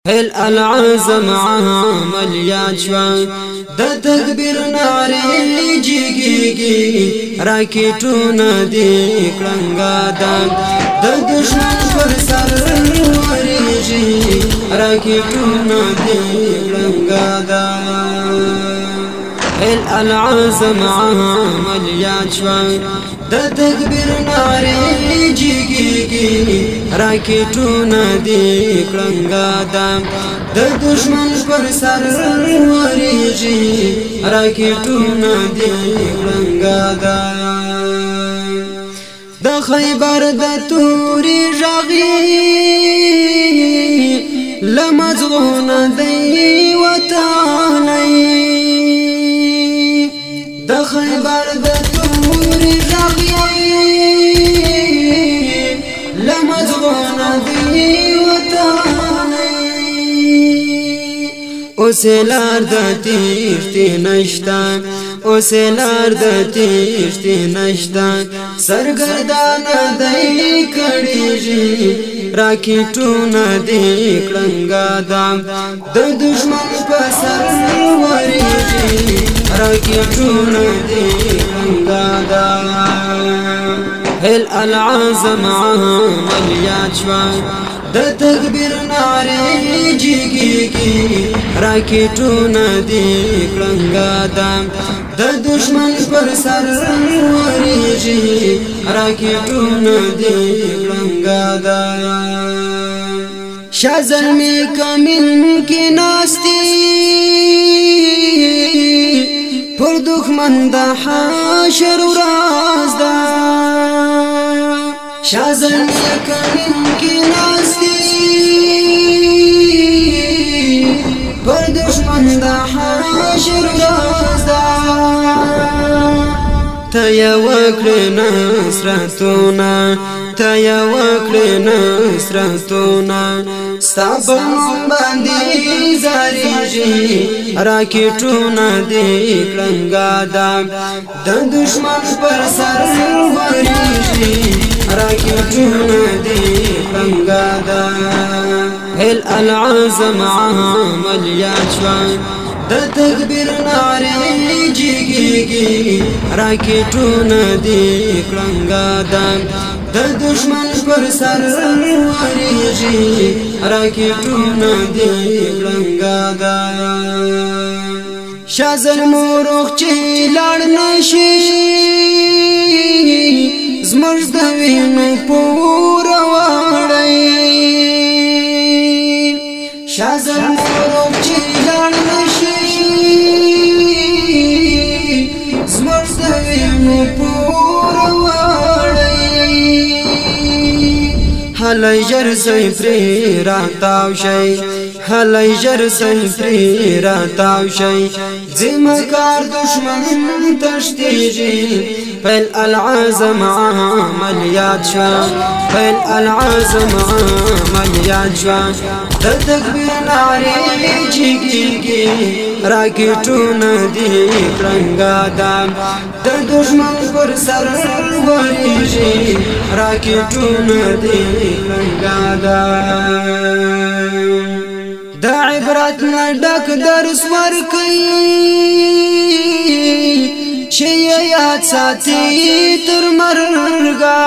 العزم عملیات شو د تکبیر نعرې جګیږي راکټونه دي کړنګا د دشمن پر سر ورېږي راکټونه دي کړنګا العزم عملیات شو د تکبیر نعرې جګیږي راکټونه دي کړنګا د دشمن پر سر ورېږي راکټونه دي کړنګا د خیبر د تورې ژغې لمزغونه دی وطنۍ د خیبر د تورې ژغې لمزغونه دی اوسلار د تیشتی نشتا اوسلار د تیشتی نشتا سرګردان دی کړيږي راکټونه دی کړنګا د دشمن په سر ورېږي راکټونه دی کړنګا العزم عملیات شو د تکبیر نعرې جګیږي راکټونه دي کړنګا د دشمن پر سر ورېږي راکټونه دي کړنګا شاه زلمي کامل کې ناستي پر دښمن د حشر ورځ ده شاه زلمي کامل کې ناستي پر دشمن د حشر ورځ ده ته یې وکړې نصرتونه ته یې وکړې نصرتونه ستا په نوم باندې زارېږي راکټونه دي کړنګا د دشمن پر سر ورېږي راکټونه دي کړنګا العزم عملیات شو د تکبیر نعرې جګیږي راکټونه دي کړنګا د دشمن پر سر ورېږي راکټونه دي کړنګا شاه زلمو روغ چې لاړ نشي زموږ د وینو پور وړی شاه زلمو روغ چې لاړ نشي زموږ د وینو پور وړی هلای ژر سئ پرې راتاو شئ هلای ژر سئ پرې راتاو شئ ذمہکار دشمن تشتیږي پیل العزم عملیات شو پیل العزم عملیات شو د تکبیر نعرې جګیږي راکټونه دي کړنګا د دشمن پر سر ورېږي راکټونه دي کړنګا د عبرت نه ډک درس ورکوي چې یاد ساتي تر مرګا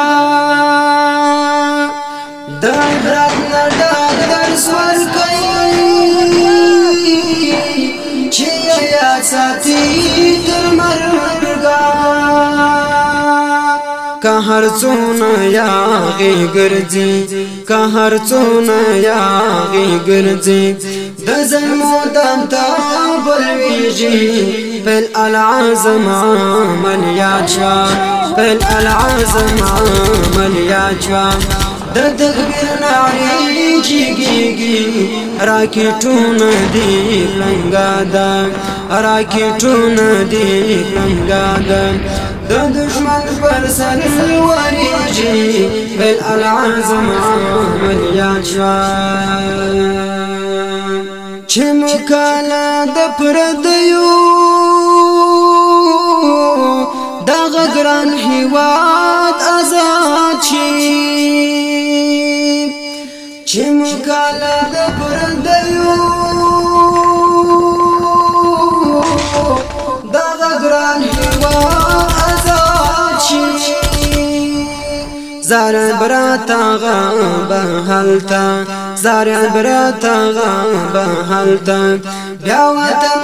د عبرت نه ډک درس ورکوي چې یاد ساتي تر مرګا که هر څونه یاغي ګرځي که هر څونه یاغي ګرځي د زلمو دم ته بلويږي پیل العزم عملیات شو پیل العزم عملیات شو د تکبیر نعرې جګیږي راکټونه دي کړنګا راکټونه دي کړنګا د دشمن پر سر ورېږي پیل العزم عملیات شو چې مکاله د پردیو دغه ګران هیواد آزاد شي چې مکاله د پردیو زار براتا بهلتا زار براتا بهلتا بیا وطن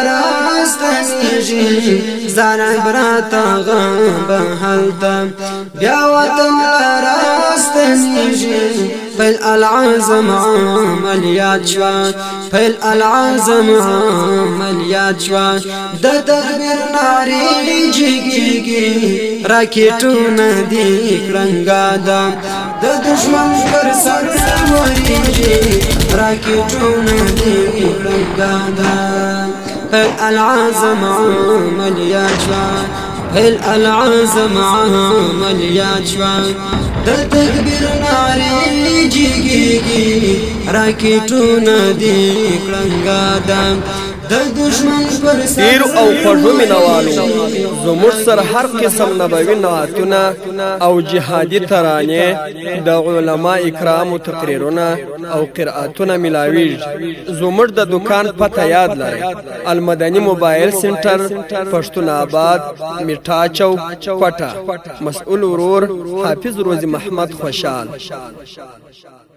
راستنیږي زار براتا بهلتا بیا وطن راستنیږي فیل العظم عملیات شوا فیل العظم عملیات شوا د تکبیر ناری جګیږي راکټونه دی کړنګا دا د دشمن پر سر وریږي راکټونه دی کړنګا دا فیل العظم عملیات شوا فیل العظم عملیات شوا د تکبیر ناری جګیږي راکټونه دی کړنګا دا د دشمن پر سر ډیر او خوږو مینوالو زموږ سره هر قسم نبوي نعتونه او جهادي ترانې د علما کرامو تقریرونه او قرأتونه ملاویږي زموږ د دکان پته یاد لرئ المدني موبایل سنټر پښتون آباد میټا چوک کوټه مسؤل ورور حافظ روزي محمد خوشال